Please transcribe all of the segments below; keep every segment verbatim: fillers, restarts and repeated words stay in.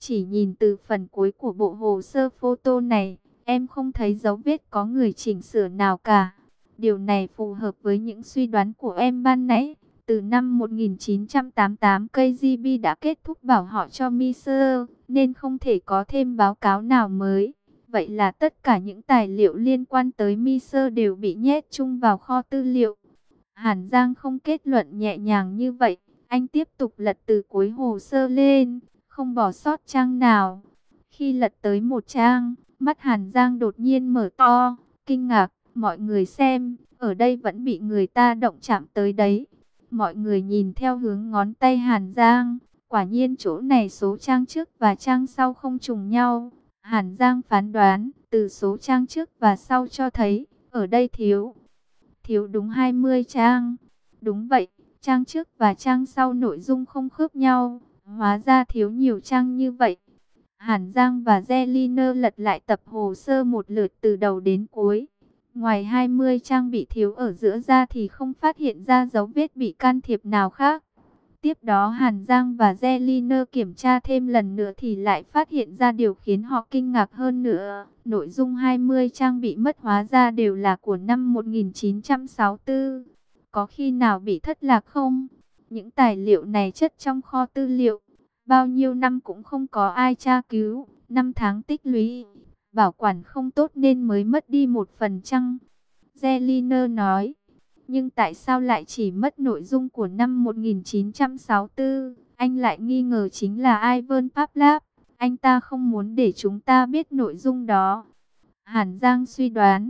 Chỉ nhìn từ phần cuối của bộ hồ sơ photo này, em không thấy dấu vết có người chỉnh sửa nào cả. Điều này phù hợp với những suy đoán của em ban nãy. Từ năm một nghìn chín trăm tám mươi tám, ca giê bê đã kết thúc bảo họ cho Miser, nên không thể có thêm báo cáo nào mới. Vậy là tất cả những tài liệu liên quan tới Miser đều bị nhét chung vào kho tư liệu. Hàn Giang không kết luận nhẹ nhàng như vậy. Anh tiếp tục lật từ cuối hồ sơ lên, không bỏ sót trang nào. Khi lật tới một trang, mắt Hàn Giang đột nhiên mở to, kinh ngạc. Mọi người xem, ở đây vẫn bị người ta động chạm tới đấy. Mọi người nhìn theo hướng ngón tay Hàn Giang. Quả nhiên chỗ này số trang trước và trang sau không trùng nhau. Hàn Giang phán đoán, từ số trang trước và sau cho thấy, ở đây thiếu. Thiếu đúng hai mươi trang. Đúng vậy, trang trước và trang sau nội dung không khớp nhau. Hóa ra thiếu nhiều trang như vậy. Hàn Giang và Zeliner lật lại tập hồ sơ một lượt từ đầu đến cuối. Ngoài hai mươi trang bị thiếu ở giữa ra thì không phát hiện ra dấu vết bị can thiệp nào khác. Tiếp đó Hàn Giang và Zeliner kiểm tra thêm lần nữa thì lại phát hiện ra điều khiến họ kinh ngạc hơn nữa. Nội dung hai mươi trang bị mất hóa ra đều là của năm một nghìn chín trăm sáu mươi tư. Có khi nào bị thất lạc không? Những tài liệu này chất trong kho tư liệu. Bao nhiêu năm cũng không có ai tra cứu. Năm tháng tích lũy. Bảo quản không tốt nên mới mất đi một phần chăng? Zeliner nói. Nhưng tại sao lại chỉ mất nội dung của năm một nghìn chín trăm sáu mươi tư? Anh lại nghi ngờ chính là Ivan Pavlov. Anh ta không muốn để chúng ta biết nội dung đó. Hàn Giang suy đoán.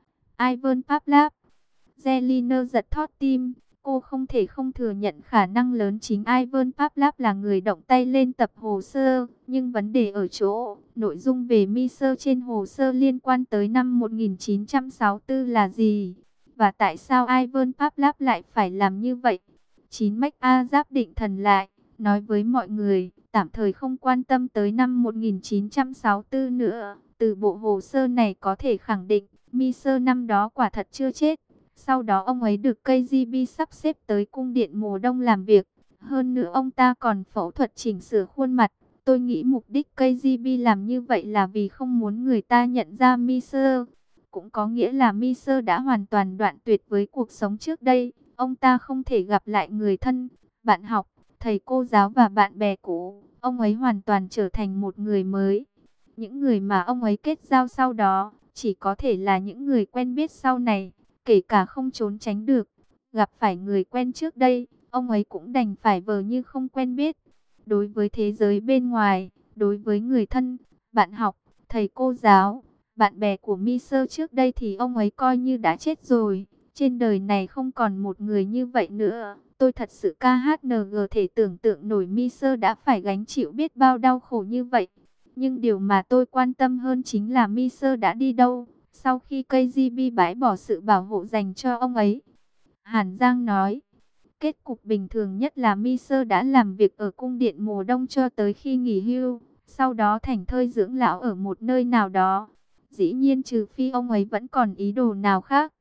Ivan Pavlov. Zeliner giật thót tim. Cô không thể không thừa nhận khả năng lớn chính Ivan Pavlov là người động tay lên tập hồ sơ. Nhưng vấn đề ở chỗ, nội dung về Miser trên hồ sơ liên quan tới năm một nghìn chín trăm sáu mươi tư là gì? Và tại sao Ivan Pavlov lại phải làm như vậy? Chín Mách A Giáp định thần lại, nói với mọi người, tạm thời không quan tâm tới năm một nghìn chín trăm sáu mươi tư nữa. Từ bộ hồ sơ này có thể khẳng định, Miser năm đó quả thật chưa chết. Sau đó ông ấy được ca giê bê sắp xếp tới cung điện mùa đông làm việc. Hơn nữa ông ta còn phẫu thuật chỉnh sửa khuôn mặt. Tôi nghĩ mục đích ca giê bê làm như vậy là vì không muốn người ta nhận ra Miser. Cũng có nghĩa là Miser đã hoàn toàn đoạn tuyệt với cuộc sống trước đây. Ông ta không thể gặp lại người thân, bạn học, thầy cô giáo và bạn bè cũ. Ông ấy hoàn toàn trở thành một người mới. Những người mà ông ấy kết giao sau đó, chỉ có thể là những người quen biết sau này. Kể cả không trốn tránh được, gặp phải người quen trước đây, ông ấy cũng đành phải vờ như không quen biết. Đối với thế giới bên ngoài, đối với người thân, bạn học, thầy cô giáo, bạn bè của Miser trước đây thì ông ấy coi như đã chết rồi. Trên đời này không còn một người như vậy nữa. Tôi thật sự ca hát en giê thể tưởng tượng nổi Miser đã phải gánh chịu biết bao đau khổ như vậy. Nhưng điều mà tôi quan tâm hơn chính là Miser đã đi đâu sau khi ca giê bê bãi bỏ sự bảo hộ dành cho ông ấy. Hàn Giang nói, kết cục bình thường nhất là Miser đã làm việc ở cung điện mùa đông cho tới khi nghỉ hưu, sau đó thảnh thơi dưỡng lão ở một nơi nào đó. Dĩ nhiên trừ phi ông ấy vẫn còn ý đồ nào khác.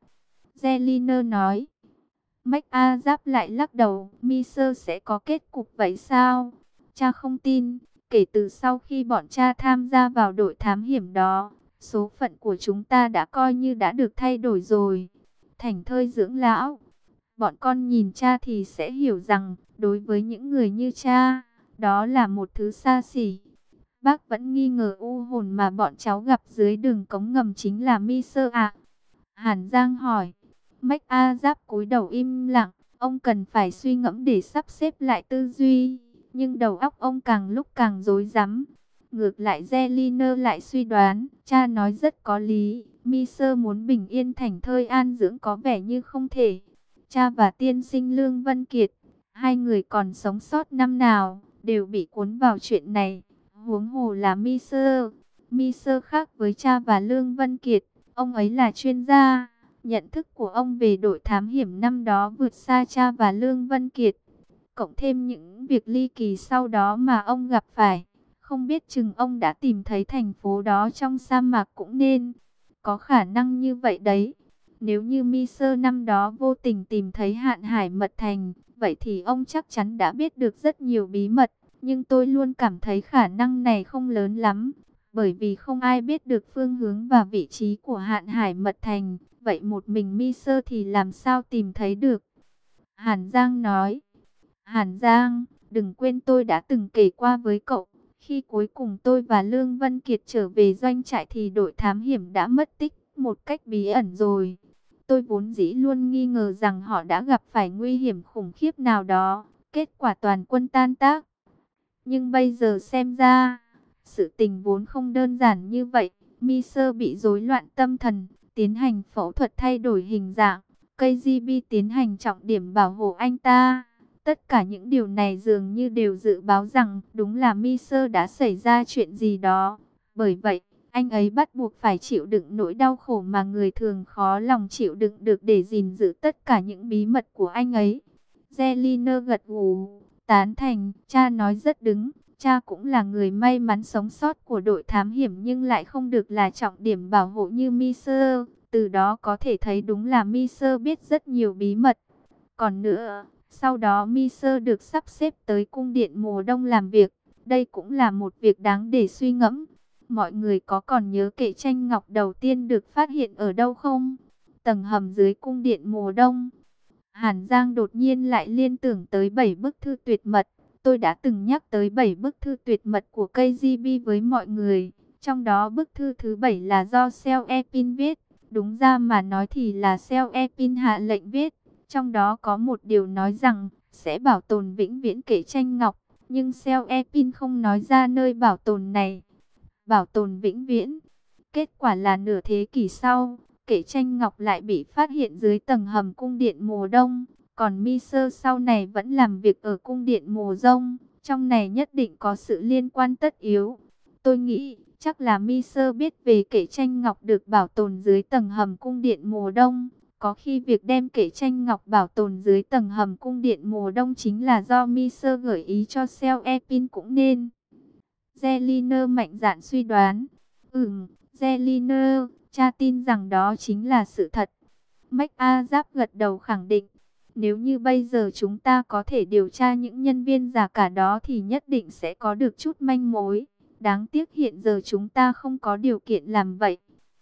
Zeliner nói. Mách A Giáp lại lắc đầu, Miser sẽ có kết cục vậy sao? Cha không tin, kể từ sau khi bọn cha tham gia vào đội thám hiểm đó, số phận của chúng ta đã coi như đã được thay đổi rồi. Thảnh thơi dưỡng lão. Bọn con nhìn cha thì sẽ hiểu rằng, đối với những người như cha, đó là một thứ xa xỉ. Bác vẫn nghi ngờ u hồn mà bọn cháu gặp dưới đường cống ngầm chính là Miser à? Hàn Giang hỏi. Mách A Giáp cúi đầu im lặng. Ông cần phải suy ngẫm để sắp xếp lại tư duy. Nhưng đầu óc ông càng lúc càng rối rắm. Ngược lại Zeliner lại suy đoán. Cha nói rất có lý. Miser muốn bình yên thảnh thơi an dưỡng có vẻ như không thể. Cha và tiên sinh Lương Vân Kiệt, hai người còn sống sót năm nào, đều bị cuốn vào chuyện này. Huống hồ là Miser. Miser khác với cha và Lương Vân Kiệt. Ông ấy là chuyên gia. Nhận thức của ông về đội thám hiểm năm đó vượt xa cha và Lương Vân Kiệt. Cộng thêm những việc ly kỳ sau đó mà ông gặp phải. Không biết chừng ông đã tìm thấy thành phố đó trong sa mạc cũng nên. Có khả năng như vậy đấy. Nếu như Miser năm đó vô tình tìm thấy Hạn Hải Mật Thành, vậy thì ông chắc chắn đã biết được rất nhiều bí mật. Nhưng tôi luôn cảm thấy khả năng này không lớn lắm, bởi vì không ai biết được phương hướng và vị trí của Hạn Hải Mật Thành. Vậy một mình Mi Sơ thì làm sao tìm thấy được? Hàn Giang nói. Hàn Giang, đừng quên tôi đã từng kể qua với cậu. Khi cuối cùng tôi và Lương Vân Kiệt trở về doanh trại thì đội thám hiểm đã mất tích một cách bí ẩn rồi. Tôi vốn dĩ luôn nghi ngờ rằng họ đã gặp phải nguy hiểm khủng khiếp nào đó. Kết quả toàn quân tan tác. Nhưng bây giờ xem ra, sự tình vốn không đơn giản như vậy. Mi Sơ bị rối loạn tâm thần, tiến hành phẫu thuật thay đổi hình dạng. ca giê bê tiến hành trọng điểm bảo hộ anh ta. Tất cả những điều này dường như đều dự báo rằng đúng là Mi Sơ đã xảy ra chuyện gì đó. Bởi vậy, anh ấy bắt buộc phải chịu đựng nỗi đau khổ mà người thường khó lòng chịu đựng được để gìn giữ tất cả những bí mật của anh ấy. Zelina gật gù, tán thành, cha nói rất đúng. Cha cũng là người may mắn sống sót của đội thám hiểm nhưng lại không được là trọng điểm bảo hộ như Mi Sơ. Từ đó có thể thấy đúng là Mi Sơ biết rất nhiều bí mật. Còn nữa, sau đó Mi Sơ được sắp xếp tới cung điện mùa đông làm việc. Đây cũng là một việc đáng để suy ngẫm. Mọi người có còn nhớ kệ tranh ngọc đầu tiên được phát hiện ở đâu không? Tầng hầm dưới cung điện mùa đông. Hàn Giang đột nhiên lại liên tưởng tới bảy bức thư tuyệt mật. Tôi đã từng nhắc tới bảy bức thư tuyệt mật của ca giê bê với mọi người. Trong đó bức thư thứ bảy là do Seo Epin viết. Đúng ra mà nói thì là Seo Epin hạ lệnh viết. Trong đó có một điều nói rằng sẽ bảo tồn vĩnh viễn kệ tranh ngọc. Nhưng Seo Epin không nói ra nơi bảo tồn này. Bảo tồn vĩnh viễn. Kết quả là nửa thế kỷ sau, kệ tranh ngọc lại bị phát hiện dưới tầng hầm cung điện mùa đông. Còn Mi Sơ sau này vẫn làm việc ở cung điện mùa đông. Trong này nhất định có sự liên quan tất yếu. Tôi nghĩ chắc là Mi Sơ biết về kệ tranh ngọc được bảo tồn dưới tầng hầm cung điện mùa đông. Có khi việc đem kệ tranh ngọc bảo tồn dưới tầng hầm cung điện mùa đông chính là do Mi Sơ gợi ý cho Seo Epin cũng nên. Zelina mạnh dạn suy đoán. Ừm, Zelina, cha tin rằng đó chính là sự thật. Mách A Giáp gật đầu khẳng định. Nếu như bây giờ chúng ta có thể điều tra những nhân viên giả cả đó thì nhất định sẽ có được chút manh mối. Đáng tiếc hiện giờ chúng ta không có điều kiện làm vậy.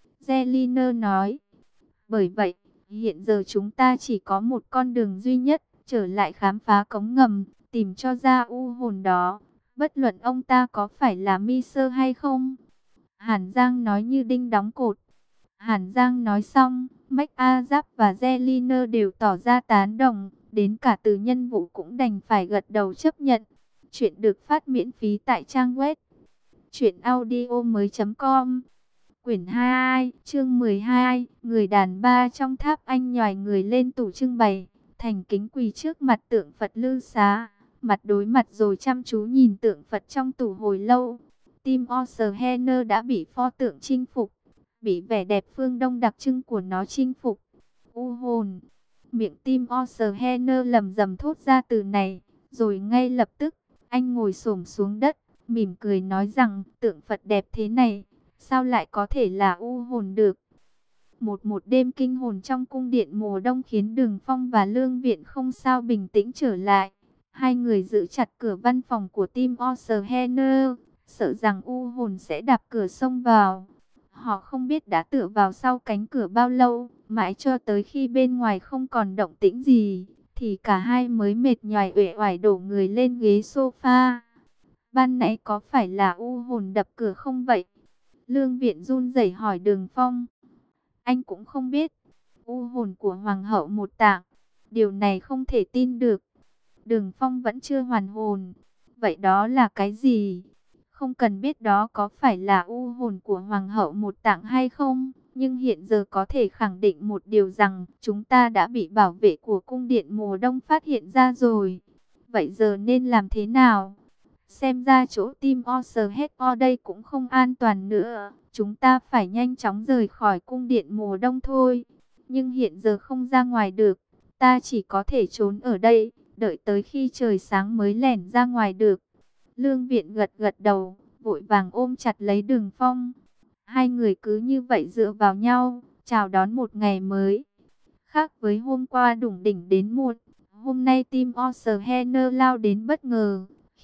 Zelina nói. Bởi vậy, hiện giờ chúng ta chỉ có một con đường duy nhất, trở lại khám phá cống ngầm, tìm cho ra u hồn đó. Bất luận ông ta có phải là Mi Sơ hay không. Hàn Giang nói như đinh đóng cột. Hàn Giang nói xong, Mách A Giáp và Zelina đều tỏ ra tán đồng. Đến cả từ nhân vụ cũng đành phải gật đầu chấp nhận. Chuyện được phát miễn phí tại trang web truyện audio mới chấm com. Quyển hai, chương mười hai, người đàn ba trong tháp anh nhòi người lên tủ trưng bày, thành kính quỳ trước mặt tượng Phật Lư Xá, mặt đối mặt rồi chăm chú nhìn tượng Phật trong tủ hồi lâu. Tim Oshner đã bị pho tượng chinh phục, bị vẻ đẹp phương Đông đặc trưng của nó chinh phục. U hồn, miệng Tim Oshner lầm rầm thốt ra từ này, rồi ngay lập tức, anh ngồi xổm xuống đất, mỉm cười nói rằng tượng Phật đẹp thế này, sao lại có thể là u hồn được? Một một đêm kinh hồn trong cung điện mùa đông khiến Đường Phong và Lương Viện không sao bình tĩnh trở lại. Hai người giữ chặt cửa văn phòng của Tim Oshner, sợ rằng u hồn sẽ đạp cửa xông vào. Họ không biết đã tựa vào sau cánh cửa bao lâu, mãi cho tới khi bên ngoài không còn động tĩnh gì, thì cả hai mới mệt nhoài uể oải đổ người lên ghế sofa. Ban nãy có phải là u hồn đập cửa không vậy? Lương Viện run rẩy hỏi Đường Phong. Anh cũng không biết. U hồn của Hoàng hậu một tạng. Điều này không thể tin được. Đường Phong vẫn chưa hoàn hồn. Vậy đó là cái gì? Không cần biết đó có phải là u hồn của Hoàng hậu một tạng hay không. Nhưng hiện giờ có thể khẳng định một điều rằng chúng ta đã bị bảo vệ của cung điện mùa đông phát hiện ra rồi. Vậy giờ nên làm thế nào? Xem ra chỗ Tim Oshner đây cũng không an toàn nữa. Chúng ta phải nhanh chóng rời khỏi cung điện mùa đông thôi. Nhưng hiện giờ không ra ngoài được. Ta chỉ có thể trốn ở đây, đợi tới khi trời sáng mới lẻn ra ngoài được. Lương Viện gật gật đầu, vội vàng ôm chặt lấy Đường Phong. Hai người cứ như vậy dựa vào nhau, chào đón một ngày mới. Khác với hôm qua đủng đỉnh đến muộn, hôm nay Tim Oshner lao đến bất ngờ.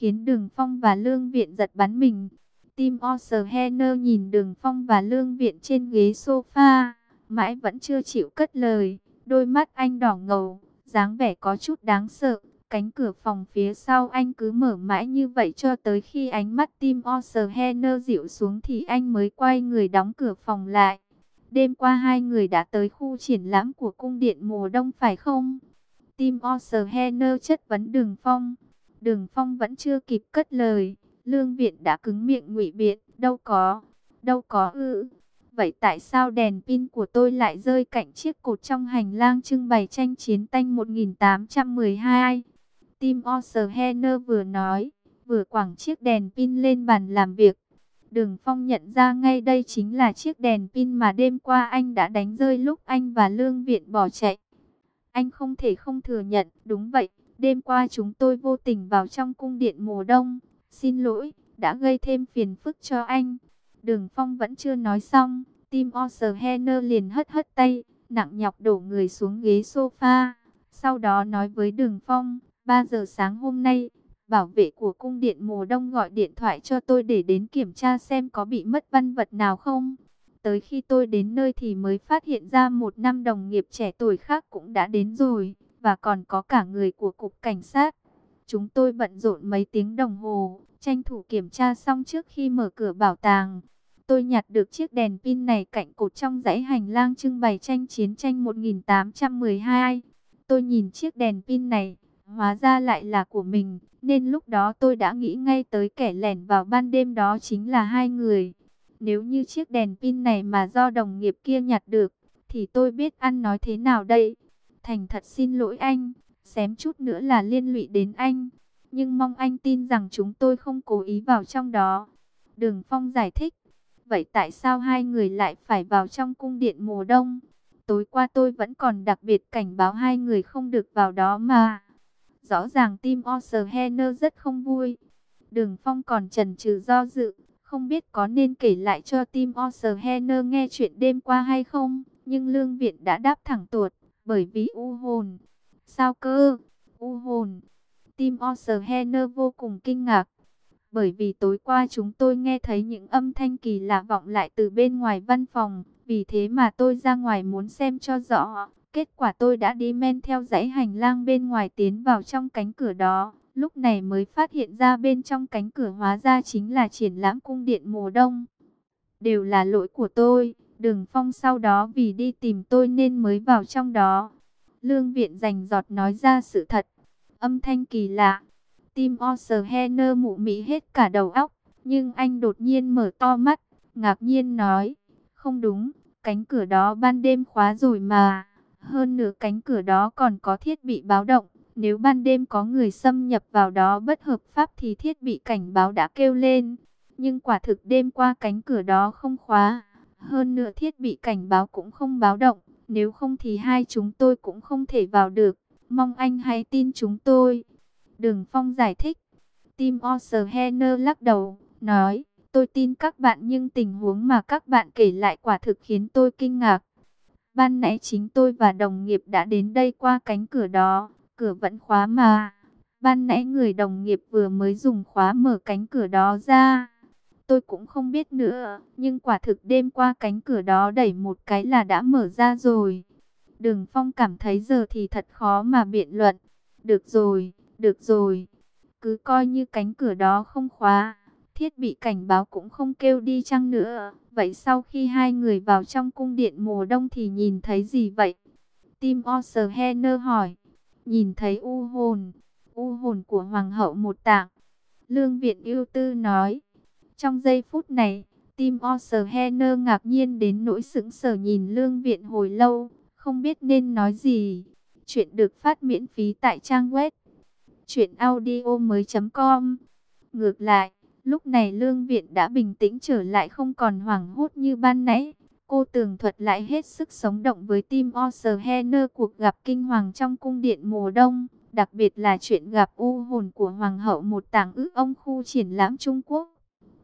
khiến Đường Phong và Lương Viện giật bắn mình. Tim Oceaner nhìn Đường Phong và Lương Viện trên ghế sofa, mãi vẫn chưa chịu cất lời. Đôi mắt anh đỏ ngầu, dáng vẻ có chút đáng sợ. Cánh cửa phòng phía sau anh cứ mở mãi như vậy cho tới khi ánh mắt Tim Oceaner dịu xuống thì anh mới quay người đóng cửa phòng lại. Đêm qua hai người đã tới khu triển lãm của cung điện mùa đông phải không? Tim Oceaner chất vấn Đường Phong. Đường Phong vẫn chưa kịp cất lời, Lương Viện đã cứng miệng ngụy biện, đâu có, đâu có ư. Vậy tại sao đèn pin của tôi lại rơi cạnh chiếc cột trong hành lang trưng bày tranh chiến tranh một nghìn tám trăm mười hai? Tim Oceaner vừa nói, vừa quẳng chiếc đèn pin lên bàn làm việc. Đường Phong nhận ra ngay đây chính là chiếc đèn pin mà đêm qua anh đã đánh rơi lúc anh và Lương Viện bỏ chạy. Anh không thể không thừa nhận, đúng vậy, đêm qua chúng tôi vô tình vào trong cung điện mùa đông. Xin lỗi, đã gây thêm phiền phức cho anh. Đường Phong vẫn chưa nói xong, Tim Oceaner liền hất hất tay, nặng nhọc đổ người xuống ghế sofa. Sau đó nói với Đường Phong, ba giờ sáng hôm nay, bảo vệ của cung điện mùa đông gọi điện thoại cho tôi để đến kiểm tra xem có bị mất văn vật nào không. Tới khi tôi đến nơi thì mới phát hiện ra một năm đồng nghiệp trẻ tuổi khác cũng đã đến rồi, và còn có cả người của cục cảnh sát. Chúng tôi bận rộn mấy tiếng đồng hồ, tranh thủ kiểm tra xong trước khi mở cửa bảo tàng. Tôi nhặt được chiếc đèn pin này cạnh cột trong dãy hành lang trưng bày tranh chiến tranh một nghìn tám trăm mười hai. Tôi nhìn chiếc đèn pin này, hóa ra lại là của mình, nên lúc đó tôi đã nghĩ ngay tới kẻ lẻn vào ban đêm đó chính là hai người. Nếu như chiếc đèn pin này mà do đồng nghiệp kia nhặt được, thì tôi biết ăn nói thế nào đây. Thành thật xin lỗi anh, xém chút nữa là liên lụy đến anh. Nhưng mong anh tin rằng chúng tôi không cố ý vào trong đó. Đường Phong giải thích. Vậy tại sao hai người lại phải vào trong cung điện mùa đông? Tối qua tôi vẫn còn đặc biệt cảnh báo hai người không được vào đó mà. Rõ ràng Tim Oceaner rất không vui. Đường Phong còn chần chừ do dự, không biết có nên kể lại cho Tim Oceaner nghe chuyện đêm qua hay không. Nhưng Lương Viện đã đáp thẳng tuột, bởi vì u hồn. Sao cơ? U hồn? Tim Oceaner vô cùng kinh ngạc. Bởi vì tối qua chúng tôi nghe thấy những âm thanh kỳ lạ vọng lại từ bên ngoài văn phòng. Vì thế mà tôi ra ngoài muốn xem cho rõ. Kết quả tôi đã đi men theo dãy hành lang bên ngoài tiến vào trong cánh cửa đó. Lúc này mới phát hiện ra bên trong cánh cửa hóa ra chính là triển lãm cung điện mùa đông. Đều là lỗi của tôi. Đường Phong sau đó vì đi tìm tôi nên mới vào trong đó. Lương Viện rành rọt nói ra sự thật. Âm thanh kỳ lạ. Tim Oceaner mụ mị hết cả đầu óc. Nhưng anh đột nhiên mở to mắt, ngạc nhiên nói. Không đúng, cánh cửa đó ban đêm khóa rồi mà. Hơn nữa cánh cửa đó còn có thiết bị báo động. Nếu ban đêm có người xâm nhập vào đó bất hợp pháp thì thiết bị cảnh báo đã kêu lên. Nhưng quả thực đêm qua cánh cửa đó không khóa. Hơn nữa thiết bị cảnh báo cũng không báo động. Nếu không thì hai chúng tôi cũng không thể vào được. Mong anh hãy tin chúng tôi. Đường Phong giải thích. Tim Oceaner lắc đầu, nói. Tôi tin các bạn nhưng tình huống mà các bạn kể lại quả thực khiến tôi kinh ngạc. Ban nãy chính tôi và đồng nghiệp đã đến đây qua cánh cửa đó. Cửa vẫn khóa mà. Ban nãy người đồng nghiệp vừa mới dùng khóa mở cánh cửa đó ra. Tôi cũng không biết nữa. Nhưng quả thực đêm qua cánh cửa đó đẩy một cái là đã mở ra rồi. Đường Phong cảm thấy giờ thì thật khó mà biện luận. Được rồi, được rồi. Cứ coi như cánh cửa đó không khóa. Thiết bị cảnh báo cũng không kêu đi chăng nữa. Vậy sau khi hai người vào trong cung điện mùa đông thì nhìn thấy gì vậy? Tim Oceaner hỏi. Nhìn thấy u hồn. U hồn của Hoàng hậu một tạng. Lương Viện ưu tư nói. Trong giây phút này, Tim Oceaner ngạc nhiên đến nỗi sững sờ nhìn Lương Viện hồi lâu. Không biết nên nói gì. Chuyện được phát miễn phí tại trang web truyện audio mới chấm com. Ngược lại, lúc này Lương Viện đã bình tĩnh trở lại không còn hoảng hốt như ban nãy. Cô tường thuật lại hết sức sống động với Tim Oceaner cuộc gặp kinh hoàng trong cung điện mùa đông. Đặc biệt là chuyện gặp u hồn của Hoàng hậu một tàng ức ông khu triển lãm Trung Quốc.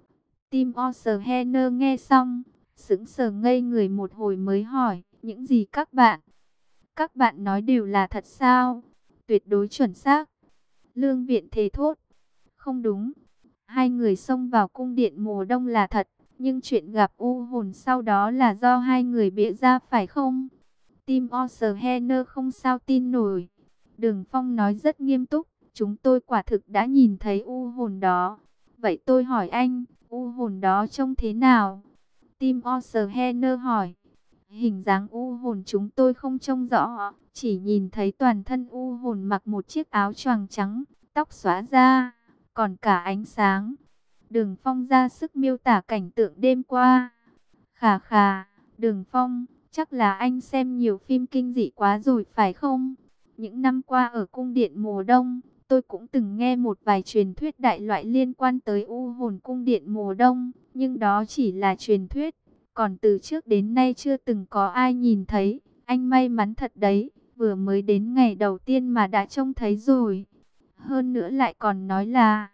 Tim Oceaner nghe xong, sững sờ ngây người một hồi mới hỏi. Những gì các bạn? Các bạn nói đều là thật sao? Tuyệt đối chuẩn xác. Lương Viện thề thốt. Không đúng, hai người xông vào cung điện mùa đông là thật, nhưng chuyện gặp u hồn sau đó là do hai người bịa ra phải không? Tim Oceaner không sao tin nổi. Đường Phong nói rất nghiêm túc, chúng tôi quả thực đã nhìn thấy u hồn đó. Vậy tôi hỏi anh, u hồn đó trông thế nào? Tim Oceaner hỏi. Hình dáng u hồn chúng tôi không trông rõ, chỉ nhìn thấy toàn thân u hồn mặc một chiếc áo choàng trắng, tóc xóa ra, còn cả ánh sáng. Đường Phong ra sức miêu tả cảnh tượng đêm qua. Khà khà, Đường Phong, chắc là anh xem nhiều phim kinh dị quá rồi phải không? Những năm qua ở cung điện mùa đông, tôi cũng từng nghe một vài truyền thuyết đại loại liên quan tới u hồn cung điện mùa đông, nhưng đó chỉ là truyền thuyết. Còn từ trước đến nay chưa từng có ai nhìn thấy, anh may mắn thật đấy, vừa mới đến ngày đầu tiên mà đã trông thấy rồi. Hơn nữa lại còn nói là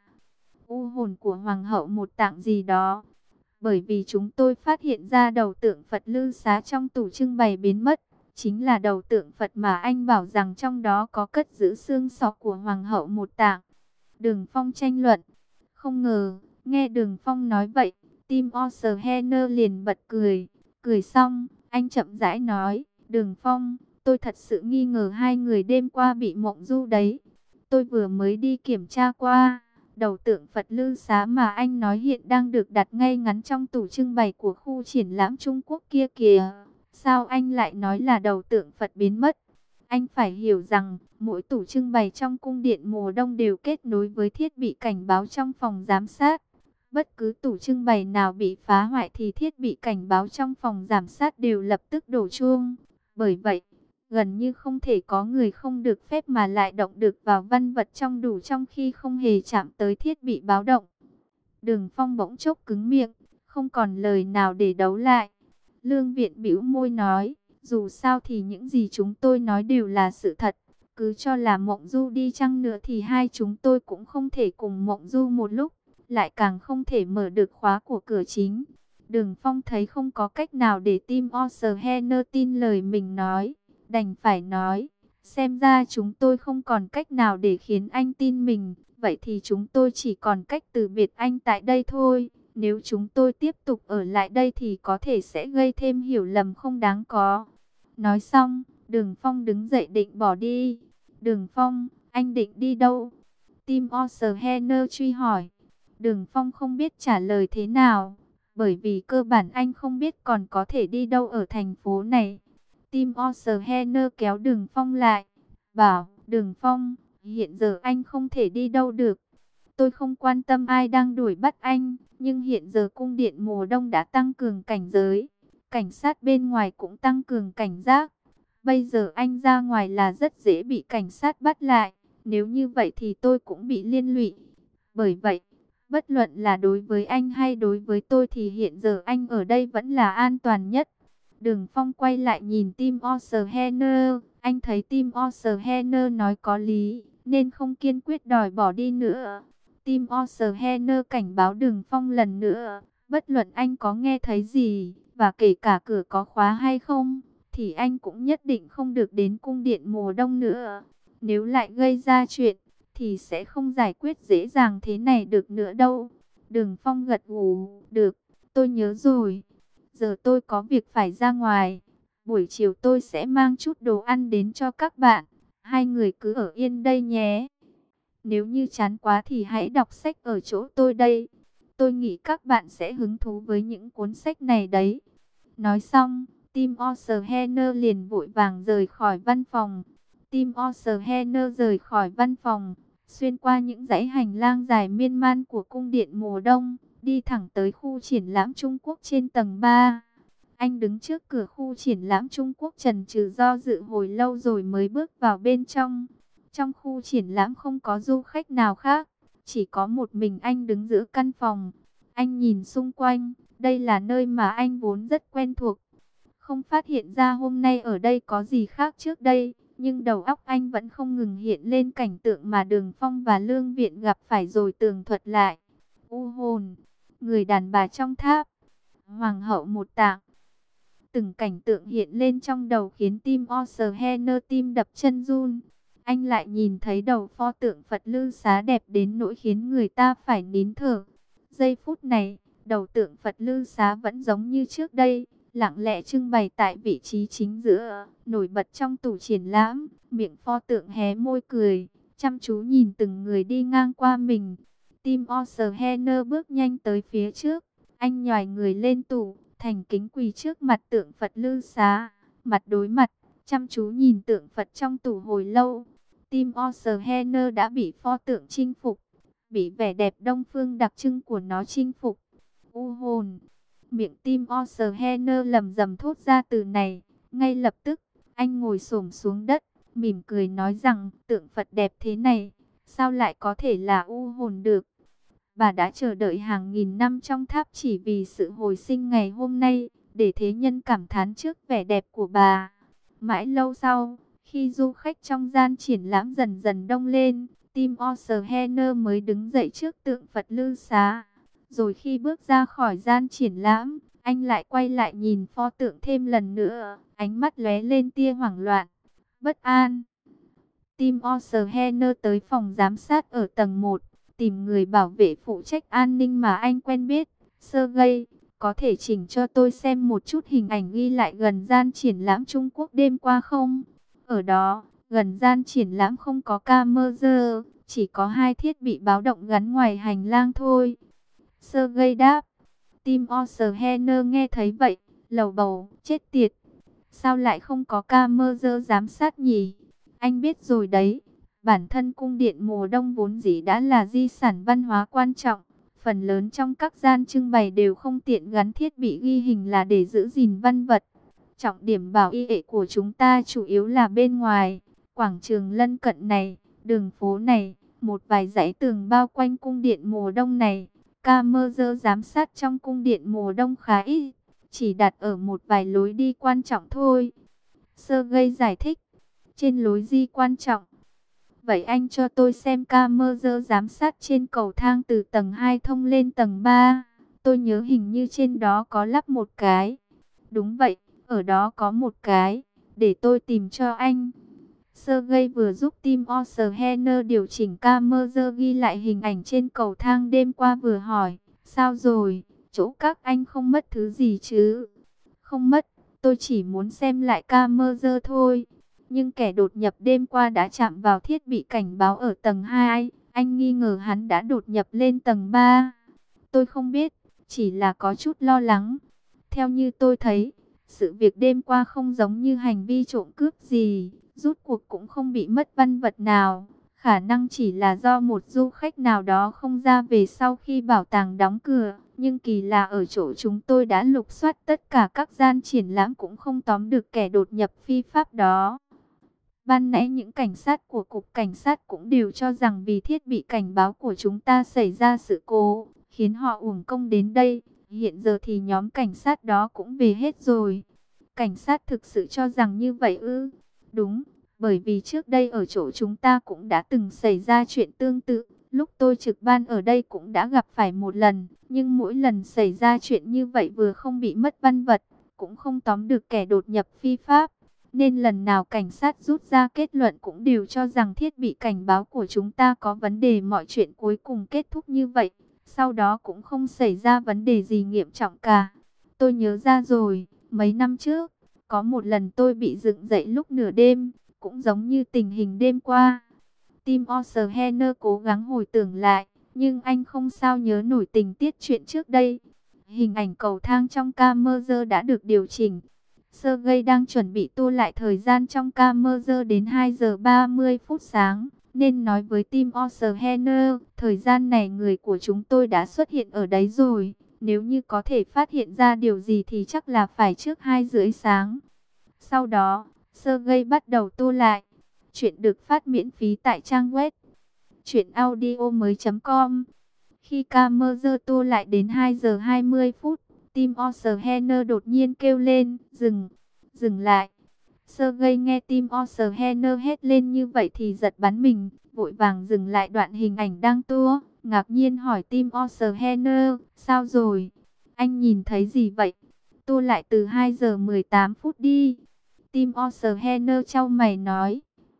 u hồn của hoàng hậu một tạng gì đó. Bởi vì chúng tôi phát hiện ra đầu tượng Phật Lư Xá trong tủ trưng bày biến mất, chính là đầu tượng Phật mà anh bảo rằng trong đó có cất giữ xương sọ của hoàng hậu một tạng. Đường Phong tranh luận, không ngờ, nghe Đường Phong nói vậy, Tim Oceaner liền bật cười. Cười xong, anh chậm rãi nói, Đường Phong, tôi thật sự nghi ngờ hai người đêm qua bị mộng du đấy. Tôi vừa mới đi kiểm tra qua, đầu tượng Phật Lư Xá mà anh nói hiện đang được đặt ngay ngắn trong tủ trưng bày của khu triển lãm Trung Quốc kia kìa. Sao anh lại nói là đầu tượng Phật biến mất? Anh phải hiểu rằng, mỗi tủ trưng bày trong cung điện mùa đông đều kết nối với thiết bị cảnh báo trong phòng giám sát. Bất cứ tủ trưng bày nào bị phá hoại thì thiết bị cảnh báo trong phòng giám sát đều lập tức đổ chuông. Bởi vậy, gần như không thể có người không được phép mà lại động được vào văn vật trong đủ trong khi không hề chạm tới thiết bị báo động. Đường Phong bỗng chốc cứng miệng, không còn lời nào để đấu lại. Lương Viện bĩu môi nói, dù sao thì những gì chúng tôi nói đều là sự thật. Cứ cho là mộng du đi chăng nữa thì hai chúng tôi cũng không thể cùng mộng du một lúc, lại càng không thể mở được khóa của cửa chính. Đường Phong thấy không có cách nào để Tim Oceaner tin lời mình nói, đành phải nói, xem ra chúng tôi không còn cách nào để khiến anh tin mình, vậy thì chúng tôi chỉ còn cách từ biệt anh tại đây thôi. Nếu chúng tôi tiếp tục ở lại đây thì có thể sẽ gây thêm hiểu lầm không đáng có. Nói xong, Đường Phong đứng dậy định bỏ đi. Đường Phong, anh định đi đâu? Tim Oceaner truy hỏi. Đường Phong không biết trả lời thế nào, bởi vì cơ bản anh không biết còn có thể đi đâu ở thành phố này. Tim Oceaner kéo Đường Phong lại, bảo, Đường Phong, hiện giờ anh không thể đi đâu được. Tôi không quan tâm ai đang đuổi bắt anh, nhưng hiện giờ cung điện mùa đông đã tăng cường cảnh giới. Cảnh sát bên ngoài cũng tăng cường cảnh giác. Bây giờ anh ra ngoài là rất dễ bị cảnh sát bắt lại. Nếu như vậy thì tôi cũng bị liên lụy. Bởi vậy, bất luận là đối với anh hay đối với tôi thì hiện giờ anh ở đây vẫn là an toàn nhất. Đường Phong quay lại nhìn Tim Oceaner. Anh thấy Tim Oceaner nói có lý, nên không kiên quyết đòi bỏ đi nữa. Tim Oceaner cảnh báo Đường Phong lần nữa, bất luận anh có nghe thấy gì, và kể cả cửa có khóa hay không, thì anh cũng nhất định không được đến cung điện mùa đông nữa. Nếu lại gây ra chuyện, thì sẽ không giải quyết dễ dàng thế này được nữa đâu. Đường Phong gật gù, được, tôi nhớ rồi. Giờ tôi có việc phải ra ngoài. Buổi chiều tôi sẽ mang chút đồ ăn đến cho các bạn. Hai người cứ ở yên đây nhé. Nếu như chán quá thì hãy đọc sách ở chỗ tôi đây. Tôi nghĩ các bạn sẽ hứng thú với những cuốn sách này đấy. Nói xong, Tim Oceaner liền vội vàng rời khỏi văn phòng. Tim Oceaner rời khỏi văn phòng, xuyên qua những dãy hành lang dài miên man của cung điện mùa đông, đi thẳng tới khu triển lãm Trung Quốc trên tầng ba. Anh đứng trước cửa khu triển lãm Trung Quốc chần chừ do dự hồi lâu rồi mới bước vào bên trong. Trong khu triển lãm không có du khách nào khác, chỉ có một mình anh đứng giữa căn phòng. Anh nhìn xung quanh, đây là nơi mà anh vốn rất quen thuộc. Không phát hiện ra hôm nay ở đây có gì khác trước đây, nhưng đầu óc anh vẫn không ngừng hiện lên cảnh tượng mà Đường Phong và Lương Viện gặp phải rồi tường thuật lại. U hồn, người đàn bà trong tháp, hoàng hậu một tạng. Từng cảnh tượng hiện lên trong đầu khiến tim Oceaner tim đập chân run. anh lại nhìn thấy đầu pho tượng Phật Lư Xá đẹp đến nỗi khiến người ta phải nín thở. Giây phút này, đầu tượng Phật Lư Xá vẫn giống như trước đây, lặng lẽ trưng bày tại vị trí chính giữa, nổi bật trong tủ triển lãm, miệng pho tượng hé môi cười, chăm chú nhìn từng người đi ngang qua mình. Tim Osterhener bước nhanh tới phía trước, anh nhòi người lên tủ, thành kính quỳ trước mặt tượng Phật Lư Xá, mặt đối mặt, chăm chú nhìn tượng Phật trong tủ hồi lâu. Tim Osterhener đã bị pho tượng chinh phục, bị vẻ đẹp đông phương đặc trưng của nó chinh phục. U hồn, miệng Tim Osterhener lầm rầm thốt ra từ này. Ngay lập tức, anh ngồi xổm xuống đất, mỉm cười nói rằng tượng Phật đẹp thế này, sao lại có thể là u hồn được? Bà đã chờ đợi hàng nghìn năm trong tháp chỉ vì sự hồi sinh ngày hôm nay, để thế nhân cảm thán trước vẻ đẹp của bà. Mãi lâu sau, khi du khách trong gian triển lãm dần dần đông lên, Tim Osterhener mới đứng dậy trước tượng Phật Lư Xá. Rồi khi bước ra khỏi gian triển lãm, anh lại quay lại nhìn pho tượng thêm lần nữa, ánh mắt lóe lên tia hoảng loạn, bất an. Tim Osterhener tới phòng giám sát ở tầng một, tìm người bảo vệ phụ trách an ninh mà anh quen biết. Sergei, có thể chỉnh cho tôi xem một chút hình ảnh ghi lại gần gian triển lãm Trung Quốc đêm qua không? Ở đó, gần gian triển lãm không có camera, chỉ có hai thiết bị báo động gắn ngoài hành lang thôi. Sergei đáp. Tim Osterhener nghe thấy vậy, lầu bầu, chết tiệt. Sao lại không có camera giám sát nhỉ? Anh biết rồi đấy, bản thân cung điện mùa đông vốn dĩ đã là di sản văn hóa quan trọng. Phần lớn trong các gian trưng bày đều không tiện gắn thiết bị ghi hình là để giữ gìn văn vật. Trọng điểm bảo vệ của chúng ta chủ yếu là bên ngoài, quảng trường lân cận này, đường phố này, một vài dãy tường bao quanh cung điện mùa đông này. Camera giám sát trong cung điện mùa đông khá ít, chỉ đặt ở một vài lối đi quan trọng thôi. Sergei giải thích, trên lối đi quan trọng. Vậy anh cho tôi xem camera giám sát trên cầu thang từ tầng hai thông lên tầng ba. Tôi nhớ hình như trên đó có lắp một cái. Đúng vậy, ở đó có một cái. Để tôi tìm cho anh. Sergei vừa giúp Tim Osterhener điều chỉnh camera ghi lại hình ảnh trên cầu thang đêm qua vừa hỏi. Sao rồi, chỗ các anh không mất thứ gì chứ? Không mất, tôi chỉ muốn xem lại camera thôi. Nhưng kẻ đột nhập đêm qua đã chạm vào thiết bị cảnh báo ở tầng hai. Anh nghi ngờ hắn đã đột nhập lên tầng ba. Tôi không biết, chỉ là có chút lo lắng. Theo như tôi thấy, sự việc đêm qua không giống như hành vi trộm cướp gì. Rút cuộc cũng không bị mất văn vật nào. Khả năng chỉ là do một du khách nào đó không ra về sau khi bảo tàng đóng cửa. Nhưng kỳ lạ ở chỗ chúng tôi đã lục soát tất cả các gian triển lãm cũng không tóm được kẻ đột nhập phi pháp đó. Ban nãy những cảnh sát của Cục Cảnh sát cũng đều cho rằng vì thiết bị cảnh báo của chúng ta xảy ra sự cố, khiến họ uổng công đến đây. Hiện giờ thì nhóm cảnh sát đó cũng về hết rồi. Cảnh sát thực sự cho rằng như vậy ư? Đúng, bởi vì trước đây ở chỗ chúng ta cũng đã từng xảy ra chuyện tương tự. Lúc tôi trực ban ở đây cũng đã gặp phải một lần, nhưng mỗi lần xảy ra chuyện như vậy vừa không bị mất văn vật, cũng không tóm được kẻ đột nhập phi pháp. Nên lần nào cảnh sát rút ra kết luận cũng đều cho rằng thiết bị cảnh báo của chúng ta có vấn đề, mọi chuyện cuối cùng kết thúc như vậy. Sau đó cũng không xảy ra vấn đề gì nghiêm trọng cả. Tôi nhớ ra rồi, mấy năm trước, có một lần tôi bị dựng dậy lúc nửa đêm, cũng giống như tình hình đêm qua. Tim Osterhener cố gắng hồi tưởng lại, nhưng anh không sao nhớ nổi tình tiết chuyện trước đây. Hình ảnh cầu thang trong camera đã được điều chỉnh. Sergei đang chuẩn bị tua lại thời gian trong camera đến hai giờ ba mươi phút sáng, nên nói với Tim Osterhener, thời gian này người của chúng tôi đã xuất hiện ở đấy rồi. Nếu như có thể phát hiện ra điều gì thì chắc là phải trước hai rưỡi sáng. Sau đó, Sergei bắt đầu tua lại. Chuyện được phát miễn phí tại trang web truyện audio mới chấm com. Khi camera tua lại đến hai giờ hai mươi phút, Tim Osterhener đột nhiên kêu lên, dừng, dừng lại. Sergei nghe Tim Osterhener hét lên như vậy thì giật bắn mình, vội vàng dừng lại đoạn hình ảnh đang tua, ngạc nhiên hỏi Tim Osterhener, sao rồi? Anh nhìn thấy gì vậy? Tua lại từ hai giờ mười tám phút đi. Tim Osterhener chau mày nói.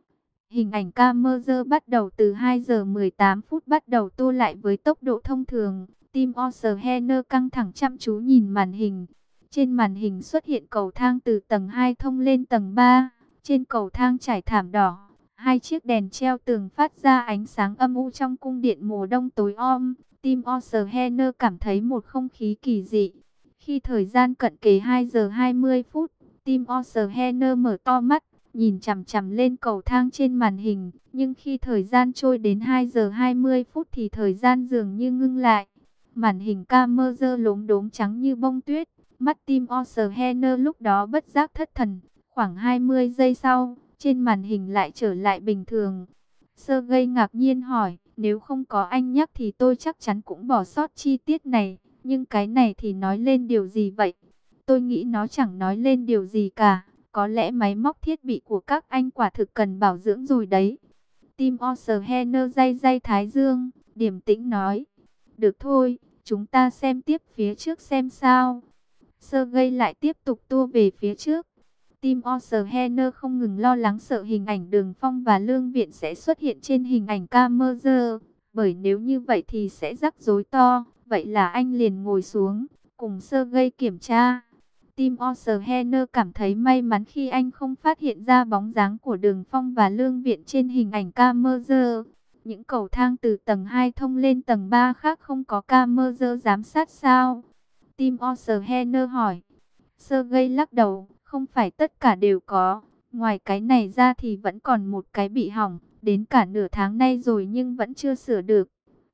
Hình ảnh camera bắt đầu từ hai giờ mười tám phút bắt đầu tua lại với tốc độ thông thường. Tim Oceaner căng thẳng chăm chú nhìn màn hình. Trên màn hình xuất hiện cầu thang từ tầng hai thông lên tầng ba. Trên cầu thang trải thảm đỏ. Hai chiếc đèn treo tường phát ra ánh sáng âm u trong cung điện mùa đông tối om. Tim Oceaner cảm thấy một không khí kỳ dị. Khi thời gian cận kề hai giờ hai mươi phút, Tim Oceaner mở to mắt, nhìn chằm chằm lên cầu thang trên màn hình. Nhưng khi thời gian trôi đến hai giờ hai mươi phút thì thời gian dường như ngưng lại. Màn hình camera lốm đốm trắng như bông tuyết. Mắt Tim Oceaner lúc đó bất giác thất thần. Khoảng hai mươi giây sau, trên màn hình lại trở lại bình thường. Sergei ngạc nhiên hỏi, nếu không có anh nhắc thì tôi chắc chắn cũng bỏ sót chi tiết này. Nhưng cái này thì nói lên điều gì vậy? Tôi nghĩ nó chẳng nói lên điều gì cả. Có lẽ máy móc thiết bị của các anh quả thực cần bảo dưỡng rồi đấy. Tim Oceaner day day thái dương, điềm tĩnh nói. Được thôi, chúng ta xem tiếp phía trước xem sao. Sergei lại tiếp tục tua về phía trước. Tim Oceaner không ngừng lo lắng sợ hình ảnh Đường Phong và Lương Viện sẽ xuất hiện trên hình ảnh camera. Bởi nếu như vậy thì sẽ rắc rối to. Vậy là anh liền ngồi xuống, cùng Sergei kiểm tra. Tim Oceaner cảm thấy may mắn khi anh không phát hiện ra bóng dáng của Đường Phong và Lương Viện trên hình ảnh camera. Những cầu thang từ tầng hai thông lên tầng ba khác không có camera giám sát sao? Tim Oceaner hỏi. Sergei lắc đầu, không phải tất cả đều có. Ngoài cái này ra thì vẫn còn một cái bị hỏng, đến cả nửa tháng nay rồi nhưng vẫn chưa sửa được.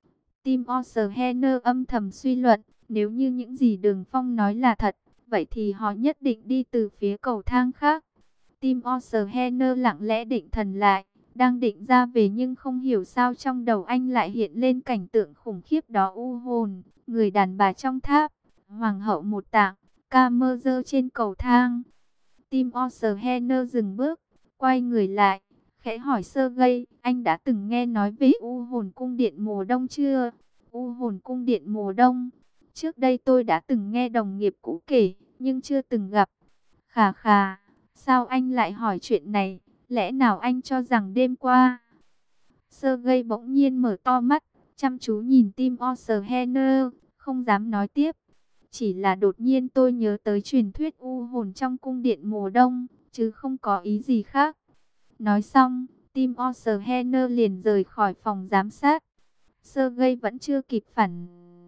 Tim Oceaner âm thầm suy luận, nếu như những gì Đường Phong nói là thật, vậy thì họ nhất định đi từ phía cầu thang khác. Tim Oceaner lặng lẽ định thần lại, đang định ra về nhưng không hiểu sao trong đầu anh lại hiện lên cảnh tượng khủng khiếp đó. U hồn, người đàn bà trong tháp, hoàng hậu một tạng, camera trên cầu thang. Tim Oceaner dừng bước, quay người lại, khẽ hỏi Sergei, anh đã từng nghe nói về U hồn cung điện mùa đông chưa? U hồn cung điện mùa đông. Trước đây tôi đã từng nghe đồng nghiệp cũ kể, nhưng chưa từng gặp. Khà khà, sao anh lại hỏi chuyện này? Lẽ nào anh cho rằng đêm qua? Sergei bỗng nhiên mở to mắt, chăm chú nhìn Tim Oceaner, không dám nói tiếp. Chỉ là đột nhiên tôi nhớ tới truyền thuyết u hồn trong cung điện mùa đông, chứ không có ý gì khác. Nói xong, Tim Oceaner liền rời khỏi phòng giám sát. Sergei vẫn chưa kịp phản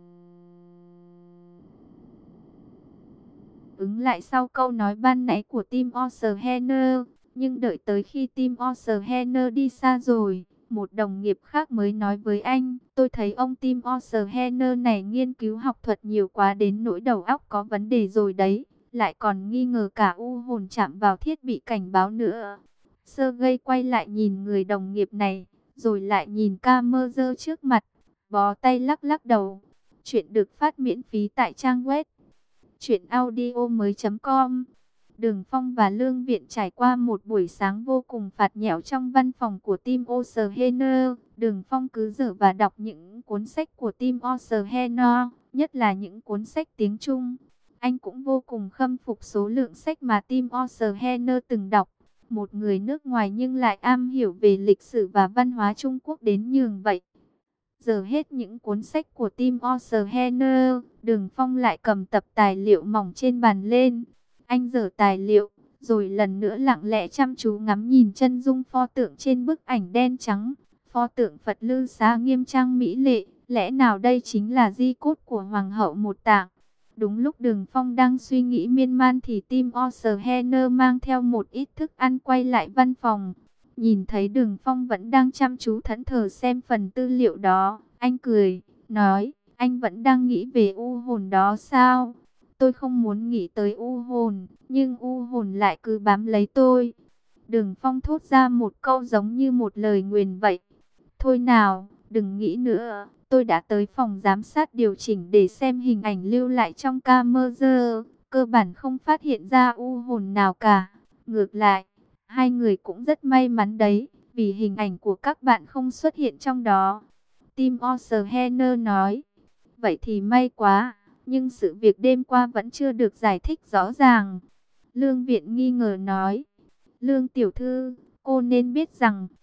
ứng lại sau câu nói ban nãy của Tim Oceaner. Nhưng đợi tới khi Tim Oceaner đi xa rồi, một đồng nghiệp khác mới nói với anh, tôi thấy ông Tim Oceaner này nghiên cứu học thuật nhiều quá đến nỗi đầu óc có vấn đề rồi đấy, lại còn nghi ngờ cả u hồn chạm vào thiết bị cảnh báo nữa. Sergei quay lại nhìn người đồng nghiệp này, rồi lại nhìn camera trước mặt, bó tay lắc lắc đầu. Chuyện được phát miễn phí tại trang web truyện audio mới chấm com. Đường Phong và Lương Viện trải qua một buổi sáng vô cùng phạt nhẽo trong văn phòng của Tim Oceaner. Đường Phong cứ dở và đọc những cuốn sách của Tim Oceaner, nhất là những cuốn sách tiếng Trung. Anh cũng vô cùng khâm phục số lượng sách mà Tim Oceaner từng đọc. Một người nước ngoài nhưng lại am hiểu về lịch sử và văn hóa Trung Quốc đến nhường vậy. Giờ hết những cuốn sách của Tim Oceaner, Đường Phong lại cầm tập tài liệu mỏng trên bàn lên. Anh dở tài liệu, rồi lần nữa lặng lẽ chăm chú ngắm nhìn chân dung pho tượng trên bức ảnh đen trắng. Pho tượng Phật Lư Xá nghiêm trang mỹ lệ, lẽ nào đây chính là di cốt của Hoàng hậu một tạng? Đúng lúc Đường Phong đang suy nghĩ miên man thì Tim Oceaner mang theo một ít thức ăn quay lại văn phòng. Nhìn thấy Đường Phong vẫn đang chăm chú thẫn thờ xem phần tư liệu đó, anh cười, nói, anh vẫn đang nghĩ về u hồn đó sao? Tôi không muốn nghĩ tới u hồn, nhưng u hồn lại cứ bám lấy tôi. Đường Phong thốt ra một câu giống như một lời nguyền vậy. Thôi nào, đừng nghĩ nữa, tôi đã tới phòng giám sát điều chỉnh để xem hình ảnh lưu lại trong camera. Cơ bản không phát hiện ra u hồn nào cả. Ngược lại, hai người cũng rất may mắn đấy, vì hình ảnh của các bạn không xuất hiện trong đó. Tim Oceaner nói, vậy thì may quá, nhưng sự việc đêm qua vẫn chưa được giải thích rõ ràng. Lương Viện nghi ngờ nói, Lương tiểu thư, cô nên biết rằng,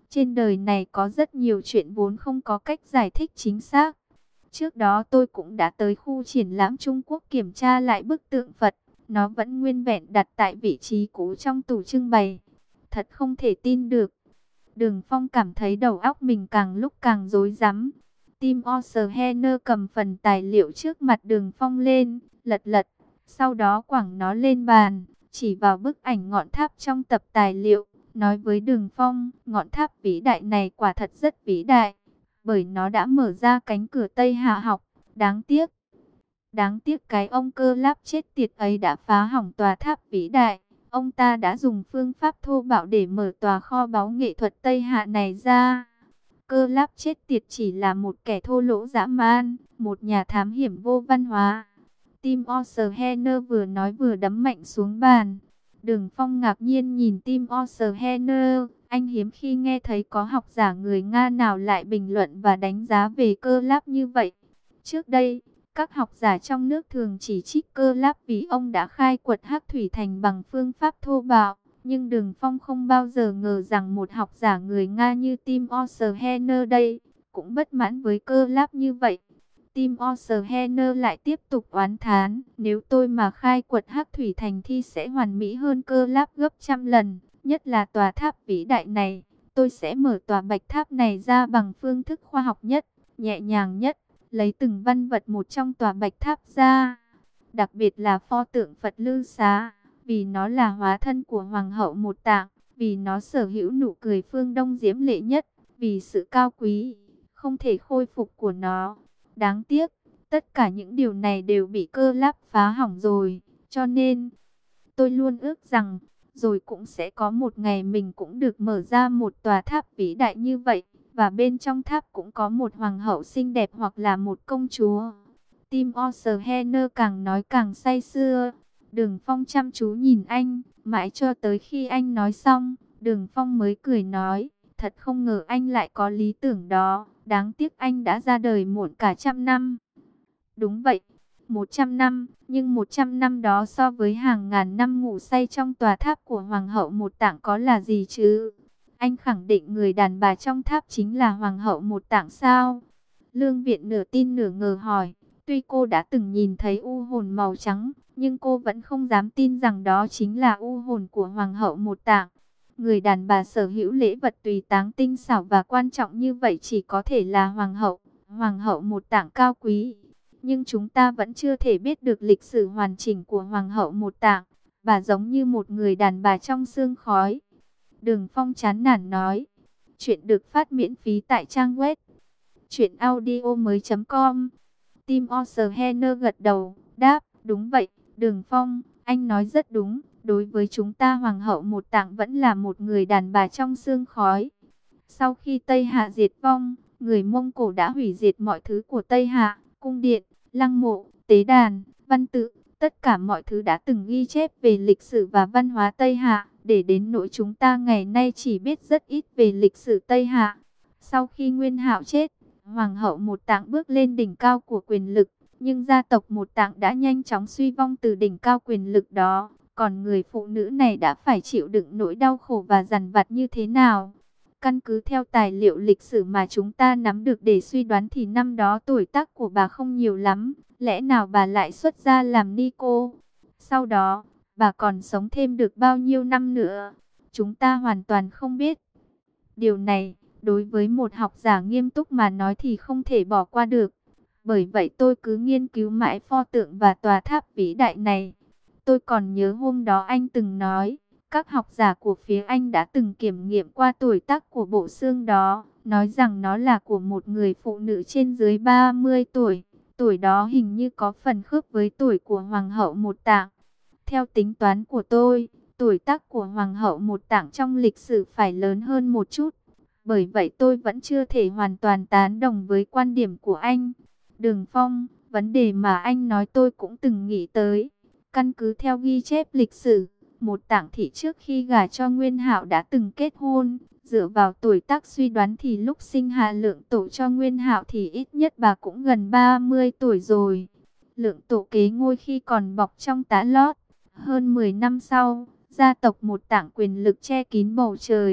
Trên đời này có rất nhiều chuyện vốn không có cách giải thích chính xác. Trước đó tôi cũng đã tới khu triển lãm Trung Quốc kiểm tra lại bức tượng Phật. Nó vẫn nguyên vẹn đặt tại vị trí cũ trong tủ trưng bày. Thật không thể tin được. Đường Phong cảm thấy đầu óc mình càng lúc càng rối rắm. Tim Osterheiner cầm phần tài liệu trước mặt Đường Phong lên, lật lật. Sau đó quẳng nó lên bàn, chỉ vào bức ảnh ngọn tháp trong tập tài liệu. Nói với Đường Phong, ngọn tháp vĩ đại này quả thật rất vĩ đại. Bởi nó đã mở ra cánh cửa Tây Hạ học. Đáng tiếc. Đáng tiếc cái ông Cơ Láp chết tiệt ấy đã phá hỏng tòa tháp vĩ đại. Ông ta đã dùng phương pháp thô bạo để mở tòa kho báu nghệ thuật Tây Hạ này ra. Cơ Láp chết tiệt chỉ là một kẻ thô lỗ dã man, một nhà thám hiểm vô văn hóa. Tim Osterheiner vừa nói vừa đấm mạnh xuống bàn. Đường Phong ngạc nhiên nhìn Tim Osterheiner. Anh hiếm khi nghe thấy có học giả người Nga nào lại bình luận và đánh giá về Cơ Láp như vậy. Trước đây, các học giả trong nước thường chỉ trích Cơ Láp vì ông đã khai quật Hắc Thủy Thành bằng phương pháp thô bạo. Nhưng Đường Phong không bao giờ ngờ rằng một học giả người Nga như Tim Osterheiner đây cũng bất mãn với Cơ Láp như vậy. Tim Osterheiner lại tiếp tục oán thán, nếu tôi mà khai quật Hắc Thủy Thành thì sẽ hoàn mỹ hơn Cơ Láp gấp trăm lần, nhất là tòa tháp vĩ đại này. Tôi sẽ mở tòa bạch tháp này ra bằng phương thức khoa học nhất, nhẹ nhàng nhất, lấy từng văn vật một trong tòa bạch tháp ra. Đặc biệt là pho tượng Phật Lư Xá, vì nó là hóa thân của Hoàng hậu Một Tạng, vì nó sở hữu nụ cười phương Đông diễm lệ nhất, vì sự cao quý, không thể khôi phục của nó. Đáng tiếc, tất cả những điều này đều bị Cơ Láp phá hỏng rồi, cho nên tôi luôn ước rằng, rồi cũng sẽ có một ngày mình cũng được mở ra một tòa tháp vĩ đại như vậy, và bên trong tháp cũng có một hoàng hậu xinh đẹp hoặc là một công chúa. Tim Osterheiner càng nói càng say sưa. Đường Phong chăm chú nhìn anh, mãi cho tới khi anh nói xong, Đường Phong mới cười nói, thật không ngờ anh lại có lý tưởng đó, đáng tiếc anh đã ra đời muộn cả trăm năm. Đúng vậy, một trăm năm, nhưng một trăm năm đó so với hàng ngàn năm ngủ say trong tòa tháp của Hoàng hậu Một Tạng có là gì chứ? Anh khẳng định người đàn bà trong tháp chính là Hoàng hậu Một Tạng sao? Lương Viện nửa tin nửa ngờ hỏi, tuy cô đã từng nhìn thấy u hồn màu trắng, nhưng cô vẫn không dám tin rằng đó chính là u hồn của Hoàng hậu Một Tạng. Người đàn bà sở hữu lễ vật tùy táng tinh xảo và quan trọng như vậy chỉ có thể là Hoàng hậu, Hoàng hậu Một Tạng cao quý. Nhưng chúng ta vẫn chưa thể biết được lịch sử hoàn chỉnh của Hoàng hậu Một Tạng. Bà giống như một người đàn bà trong sương khói. Đường Phong chán nản nói. Chuyện được phát miễn phí tại trang web truyện audio mới chấm com. Tim Osterheiner gật đầu, đáp, đúng vậy, Đường Phong, anh nói rất đúng. Đối với chúng ta Hoàng hậu Một Tạng vẫn là một người đàn bà trong sương khói. Sau khi Tây Hạ diệt vong, người Mông Cổ đã hủy diệt mọi thứ của Tây Hạ, cung điện, lăng mộ, tế đàn, văn tự, tất cả mọi thứ đã từng ghi chép về lịch sử và văn hóa Tây Hạ, để đến nỗi chúng ta ngày nay chỉ biết rất ít về lịch sử Tây Hạ. Sau khi Nguyên Hạo chết, Hoàng hậu Một Tạng bước lên đỉnh cao của quyền lực, nhưng gia tộc Một Tạng đã nhanh chóng suy vong từ đỉnh cao quyền lực đó. Còn người phụ nữ này đã phải chịu đựng nỗi đau khổ và dằn vặt như thế nào? Căn cứ theo tài liệu lịch sử mà chúng ta nắm được để suy đoán thì năm đó tuổi tác của bà không nhiều lắm. Lẽ nào bà lại xuất gia làm ni cô? Sau đó, bà còn sống thêm được bao nhiêu năm nữa? Chúng ta hoàn toàn không biết. Điều này, đối với một học giả nghiêm túc mà nói thì không thể bỏ qua được. Bởi vậy tôi cứ nghiên cứu mãi pho tượng và tòa tháp vĩ đại này. Tôi còn nhớ hôm đó anh từng nói, các học giả của phía Anh đã từng kiểm nghiệm qua tuổi tác của bộ xương đó, nói rằng nó là của một người phụ nữ trên dưới ba mươi tuổi. Tuổi đó hình như có phần khớp với tuổi của Hoàng hậu Một Tạng. Theo tính toán của tôi, tuổi tác của Hoàng hậu Một Tạng trong lịch sử phải lớn hơn một chút. Bởi vậy tôi vẫn chưa thể hoàn toàn tán đồng với quan điểm của anh. Đường Phong, vấn đề mà anh nói tôi cũng từng nghĩ tới. Căn cứ theo ghi chép lịch sử, Một Tạng thị trước khi gả cho Nguyên Hạo đã từng kết hôn. Dựa vào tuổi tác suy đoán thì lúc sinh hạ Lượng Tổ cho Nguyên Hạo thì ít nhất bà cũng gần ba mươi tuổi rồi. Lượng Tổ kế ngôi khi còn bọc trong tá lót. Hơn mười năm sau, gia tộc Một Tạng quyền lực che kín bầu trời.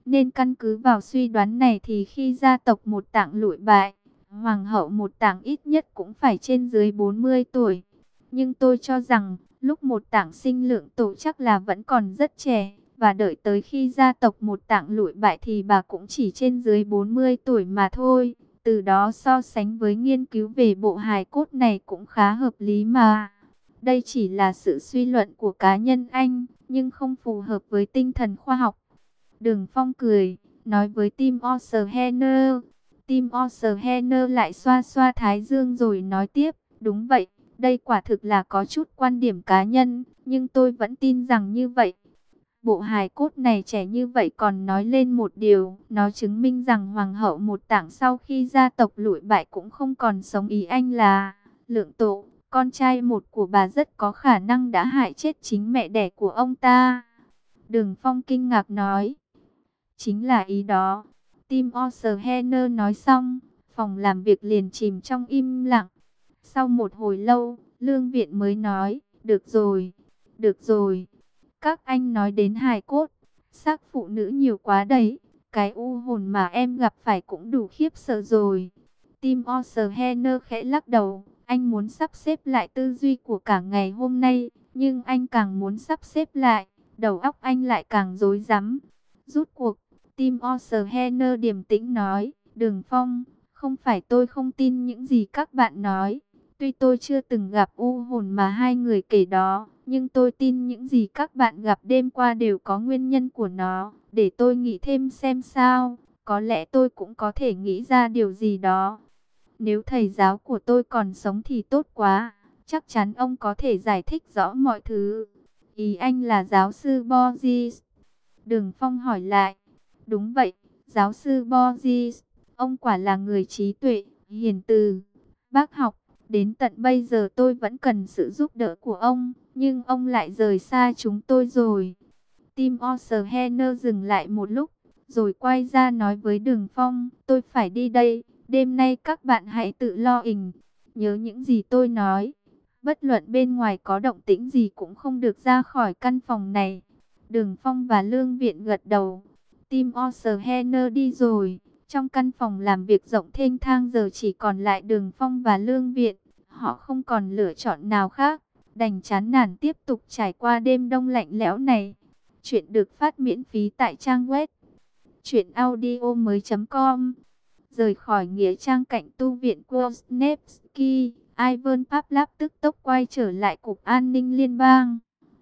Nên căn cứ vào suy đoán này thì khi gia tộc Một Tạng lụi bại, Hoàng hậu Một Tạng ít nhất cũng phải trên dưới bốn mươi tuổi. Nhưng tôi cho rằng, lúc Một Tạng sinh Lượng Tổ chắc là vẫn còn rất trẻ. Và đợi tới khi gia tộc Một Tạng lụi bại thì bà cũng chỉ trên dưới bốn mươi tuổi mà thôi. Từ đó so sánh với nghiên cứu về bộ hài cốt này cũng khá hợp lý mà. Đây chỉ là sự suy luận của cá nhân anh, nhưng không phù hợp với tinh thần khoa học. Đường Phong cười, nói với Tim Osterhener. Tim Osterhener lại xoa xoa thái dương rồi nói tiếp, đúng vậy, đây quả thực là có chút quan điểm cá nhân, nhưng tôi vẫn tin rằng như vậy. Bộ hài cốt này trẻ như vậy còn nói lên một điều, nó chứng minh rằng Hoàng hậu Một Tạng sau khi gia tộc lụi bại cũng không còn sống. Ý anh là, Lượng Tổ, con trai một của bà rất có khả năng đã hại chết chính mẹ đẻ của ông ta. Đường Phong kinh ngạc nói, chính là ý đó. Tim Osterhener nói xong, phòng làm việc liền chìm trong im lặng. Sau một hồi lâu, Lương Viện mới nói, được rồi, được rồi. Các anh nói đến hài cốt, xác phụ nữ nhiều quá đấy. Cái u hồn mà em gặp phải cũng đủ khiếp sợ rồi. Tim Osterhener khẽ lắc đầu. Anh muốn sắp xếp lại tư duy của cả ngày hôm nay. Nhưng anh càng muốn sắp xếp lại, đầu óc anh lại càng rối rắm. Rút cuộc, Tim Osterhener điềm tĩnh nói, Đường Phong, không phải tôi không tin những gì các bạn nói. Tuy tôi chưa từng gặp u hồn mà hai người kể đó, nhưng tôi tin những gì các bạn gặp đêm qua đều có nguyên nhân của nó. Để tôi nghĩ thêm xem sao, có lẽ tôi cũng có thể nghĩ ra điều gì đó. Nếu thầy giáo của tôi còn sống thì tốt quá, chắc chắn ông có thể giải thích rõ mọi thứ. Ý anh là giáo sư Borges? Đường Phong hỏi lại. Đúng vậy, giáo sư Borges, ông quả là người trí tuệ, hiền từ, bác học. Đến tận bây giờ tôi vẫn cần sự giúp đỡ của ông, nhưng ông lại rời xa chúng tôi rồi. Tim Osterhener dừng lại một lúc, rồi quay ra nói với Đường Phong, tôi phải đi đây, đêm nay các bạn hãy tự lo ình, nhớ những gì tôi nói. Bất luận bên ngoài có động tĩnh gì cũng không được ra khỏi căn phòng này. Đường Phong và Lương Viện gật đầu. Tim Osterhener đi rồi. Trong căn phòng làm việc rộng thênh thang giờ chỉ còn lại Đường Phong và Lương Viện. Họ không còn lựa chọn nào khác, đành chán nản tiếp tục trải qua đêm đông lạnh lẽo này. Chuyện được phát miễn phí tại trang web truyện audio mới chấm com. Rời khỏi nghĩa trang cạnh tu viện Kvosnevsky, Ivan Pavlov tức tốc quay trở lại Cục An ninh Liên bang.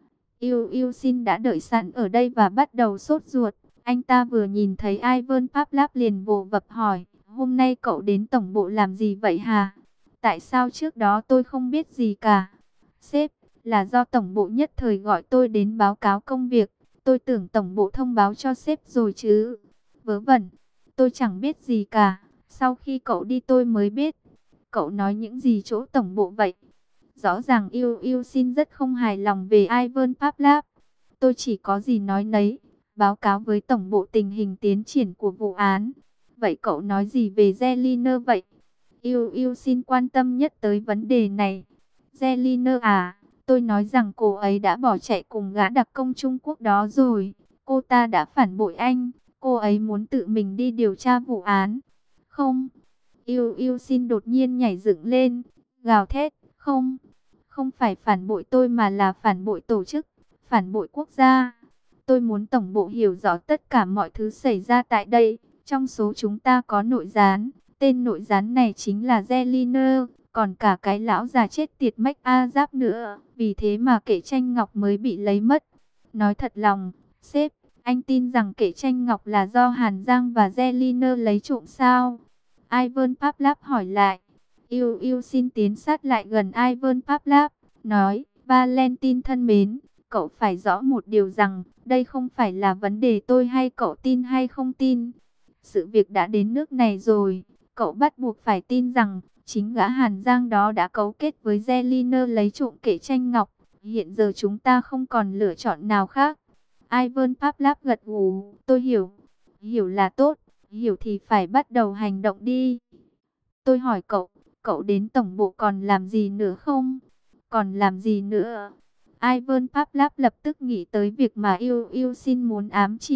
Yêu Yêu Sin đã đợi sẵn ở đây và bắt đầu sốt ruột. Anh ta vừa nhìn thấy Ivan Pavlov liền vồ vập hỏi, hôm nay cậu đến tổng bộ làm gì vậy hả? Tại sao trước đó tôi không biết gì cả? Sếp, là do tổng bộ nhất thời gọi tôi đến báo cáo công việc. Tôi tưởng tổng bộ thông báo cho sếp rồi chứ. Vớ vẩn, tôi chẳng biết gì cả. Sau khi cậu đi tôi mới biết. Cậu nói những gì chỗ tổng bộ vậy? Rõ ràng Yêu Yêu Sin rất không hài lòng về Ivan Pavlov. Tôi chỉ có gì nói nấy, báo cáo với tổng bộ tình hình tiến triển của vụ án. Vậy cậu nói gì về Zelina vậy? Yêu Yêu Sin quan tâm nhất tới vấn đề này. Zelina à, tôi nói rằng cô ấy đã bỏ chạy cùng gã đặc công Trung Quốc đó rồi. Cô ta đã phản bội anh. Cô ấy muốn tự mình đi điều tra vụ án. Không. Yêu Yêu Sin đột nhiên nhảy dựng lên, gào thét. Không, không phải phản bội tôi mà là phản bội tổ chức, phản bội quốc gia. Tôi muốn tổng bộ hiểu rõ tất cả mọi thứ xảy ra tại đây. Trong số chúng ta có nội gián. Tên nội gián này chính là Zelina, còn cả cái lão già chết tiệt Mách A Giáp nữa. Vì thế mà kệ tranh ngọc mới bị lấy mất. Nói thật lòng, sếp, anh tin rằng kệ tranh ngọc là do Hàn Giang và Zelina lấy trộm sao? Ivan Pavlov hỏi lại. Yêu Yêu Sin tiến sát lại gần Ivan Pavlov, nói, Valentine thân mến, cậu phải rõ một điều rằng, đây không phải là vấn đề tôi hay cậu tin hay không tin. Sự việc đã đến nước này rồi, cậu bắt buộc phải tin rằng, chính gã Hàn Giang đó đã cấu kết với Zelina lấy trộm kệ tranh ngọc. Hiện giờ chúng ta không còn lựa chọn nào khác. Ivan Pavlov gật gù, tôi hiểu. Hiểu là tốt, hiểu thì phải bắt đầu hành động đi. Tôi hỏi cậu, cậu đến tổng bộ còn làm gì nữa không? Còn làm gì nữa? Ivan Pavlov lập tức nghĩ tới việc mà Yêu Yêu Sin muốn ám chỉ.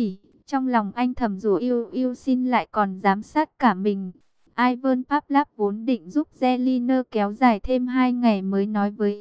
Trong lòng anh thầm rủa yêu yêu xin lại còn giám sát cả mình. Ivan Pavlov vốn định giúp Zelina kéo dài thêm hai ngày mới nói với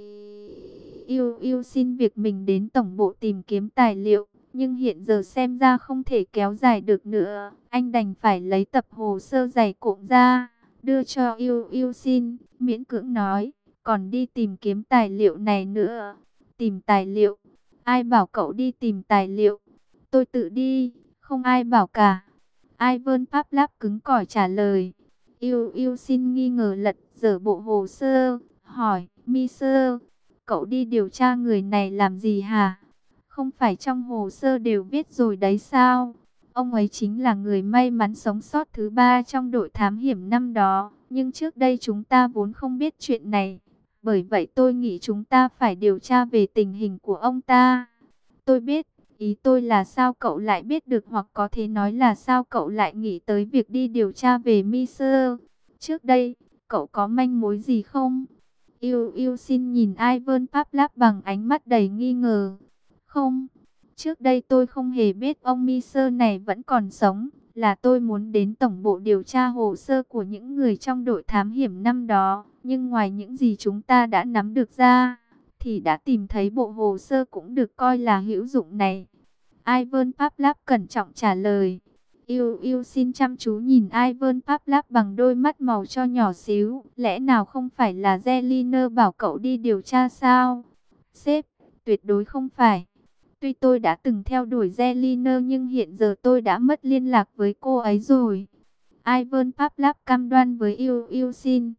yêu yêu xin việc mình đến tổng bộ tìm kiếm tài liệu. Nhưng hiện giờ xem ra không thể kéo dài được nữa. Anh đành phải lấy tập hồ sơ dày cộm ra, đưa cho yêu yêu xin, miễn cưỡng nói, còn đi tìm kiếm tài liệu này nữa. Tìm tài liệu? Ai bảo cậu đi tìm tài liệu? Tôi tự đi, không ai bảo cả. Ivan Pavlov cứng cỏi trả lời. Yêu yêu xin nghi ngờ lật dở bộ hồ sơ, hỏi, Mister, cậu đi điều tra người này làm gì hả? Không phải trong hồ sơ đều viết rồi đấy sao? Ông ấy chính là người may mắn sống sót thứ ba trong đội thám hiểm năm đó. Nhưng trước đây chúng ta vốn không biết chuyện này. Bởi vậy tôi nghĩ chúng ta phải điều tra về tình hình của ông ta. Tôi biết, ý tôi là sao cậu lại biết được, hoặc có thể nói là sao cậu lại nghĩ tới việc đi điều tra về Mister. Trước đây, cậu có manh mối gì không? Yêu yêu xin nhìn Ivan Pavlov bằng ánh mắt đầy nghi ngờ. Không, trước đây tôi không hề biết ông Mister này vẫn còn sống. Là tôi muốn đến tổng bộ điều tra hồ sơ của những người trong đội thám hiểm năm đó. Nhưng ngoài những gì chúng ta đã nắm được ra, thì đã tìm thấy bộ hồ sơ cũng được coi là hữu dụng này. Ivan Pavlov cẩn trọng trả lời. Yêu yêu xin chăm chú nhìn Ivan Pavlov bằng đôi mắt màu cho nhỏ xíu. Lẽ nào không phải là Zelina bảo cậu đi điều tra sao? Sếp, tuyệt đối không phải. Tuy tôi đã từng theo đuổi Zelina nhưng hiện giờ tôi đã mất liên lạc với cô ấy rồi. Ivan Pavlov cam đoan với yêu yêu xin.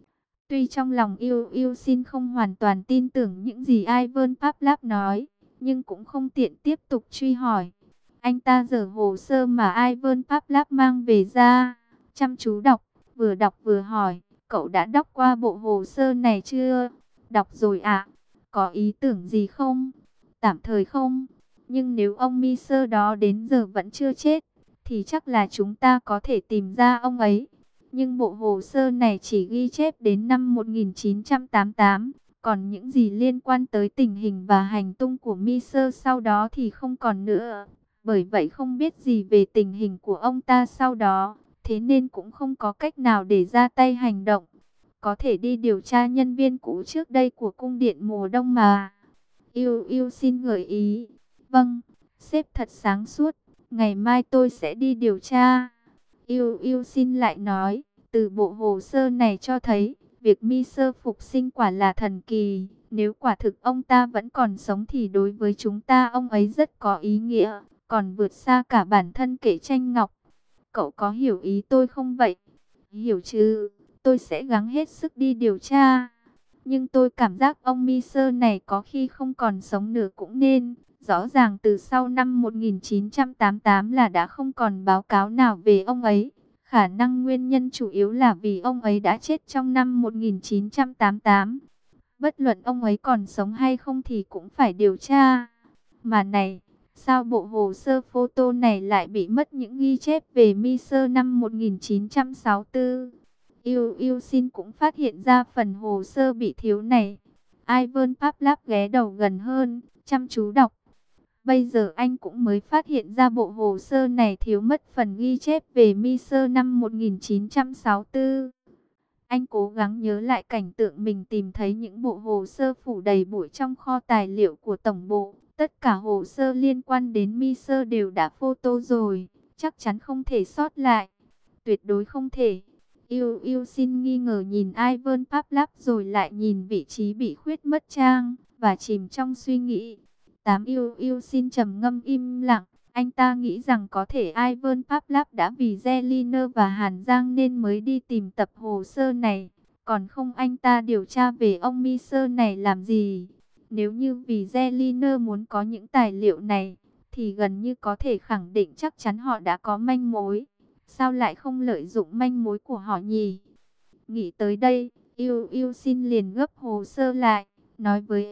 Tuy trong lòng yêu yêu xin không hoàn toàn tin tưởng những gì Ivan Pavlov nói, nhưng cũng không tiện tiếp tục truy hỏi. Anh ta giở hồ sơ mà Ivan Pavlov mang về ra, chăm chú đọc, vừa đọc vừa hỏi, cậu đã đọc qua bộ hồ sơ này chưa? Đọc rồi ạ. Có ý tưởng gì không? Tạm thời không. Nhưng nếu ông Mister đó đến giờ vẫn chưa chết, thì chắc là chúng ta có thể tìm ra ông ấy. Nhưng bộ hồ sơ này chỉ ghi chép đến năm một nghìn chín trăm tám mươi tám, còn những gì liên quan tới tình hình và hành tung của Mister sau đó thì không còn nữa. Bởi vậy không biết gì về tình hình của ông ta sau đó, thế nên cũng không có cách nào để ra tay hành động. Có thể đi điều tra nhân viên cũ trước đây của cung điện mùa đông mà. Yêu yêu xin gợi ý. Vâng, sếp thật sáng suốt, ngày mai tôi sẽ đi điều tra. Yêu yêu xin lại nói, từ bộ hồ sơ này cho thấy, việc Mister phục sinh quả là thần kỳ. Nếu quả thực ông ta vẫn còn sống thì đối với chúng ta ông ấy rất có ý nghĩa, còn vượt xa cả bản thân Kệ Tranh Ngọc. Cậu có hiểu ý tôi không vậy? Hiểu chứ, tôi sẽ gắng hết sức đi điều tra. Nhưng tôi cảm giác ông Mister này có khi không còn sống nữa cũng nên. Rõ ràng từ sau năm một nghìn chín trăm tám mươi tám là đã không còn báo cáo nào về ông ấy. Khả năng nguyên nhân chủ yếu là vì ông ấy đã chết trong năm một nghìn chín trăm tám mươi tám. Bất luận ông ấy còn sống hay không thì cũng phải điều tra. Mà này, sao bộ hồ sơ photo này lại bị mất những ghi chép về Mister năm một nghìn chín trăm sáu mươi tư? Yêu yêu xin cũng phát hiện ra phần hồ sơ bị thiếu này. Ivan Pavlov ghé đầu gần hơn, chăm chú đọc. Bây giờ anh cũng mới phát hiện ra bộ hồ sơ này thiếu mất phần ghi chép về Mister năm một nghìn chín trăm sáu mươi tư. Anh cố gắng nhớ lại cảnh tượng mình tìm thấy những bộ hồ sơ phủ đầy bụi trong kho tài liệu của tổng bộ. Tất cả hồ sơ liên quan đến Mister đều đã photo rồi, chắc chắn không thể sót lại. Tuyệt đối không thể. Yêu yêu xin nghi ngờ nhìn Ivan Pavlov rồi lại nhìn vị trí bị khuyết mất trang và chìm trong suy nghĩ. Tám yêu yêu xin trầm ngâm im lặng. Anh ta nghĩ rằng có thể Ivan Pavlov đã vì Zelina và Hàn Giang nên mới đi tìm tập hồ sơ này. Còn không anh ta điều tra về ông Mister này làm gì? Nếu như vì Zelina muốn có những tài liệu này, thì gần như có thể khẳng định chắc chắn họ đã có manh mối. Sao lại không lợi dụng manh mối của họ nhỉ? Nghĩ tới đây, yêu yêu xin liền gấp hồ sơ lại, nói với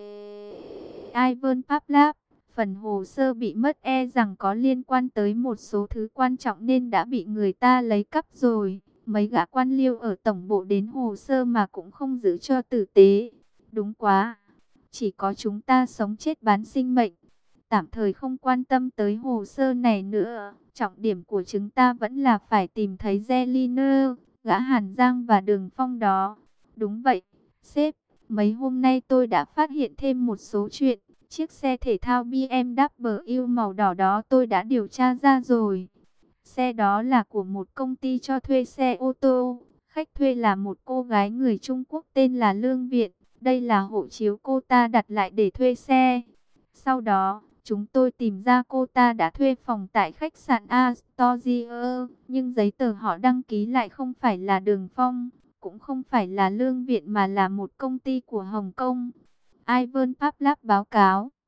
Ivan Pavlov, phần hồ sơ bị mất e rằng có liên quan tới một số thứ quan trọng nên đã bị người ta lấy cắp rồi. Mấy gã quan liêu ở tổng bộ đến hồ sơ mà cũng không giữ cho tử tế. Đúng quá, chỉ có chúng ta sống chết bán sinh mệnh. tạm thời không quan tâm tới hồ sơ này nữa. Trọng điểm của chúng ta vẫn là phải tìm thấy Zeliner, gã Hàn Giang và Đường Phong đó. Đúng vậy, sếp. Mấy hôm nay tôi đã phát hiện thêm một số chuyện. Chiếc xe thể thao bê em vê màu đỏ đó tôi đã điều tra ra rồi. Xe đó là của một công ty cho thuê xe ô tô. Khách thuê là một cô gái người Trung Quốc tên là Lương Viện. Đây là hộ chiếu cô ta đặt lại để thuê xe. Sau đó, chúng tôi tìm ra cô ta đã thuê phòng tại khách sạn Astoria. Nhưng giấy tờ họ đăng ký lại không phải là Đường Phong, cũng không phải là Lương Viện mà là một công ty của Hồng Kông. Ivan Pavlov báo cáo.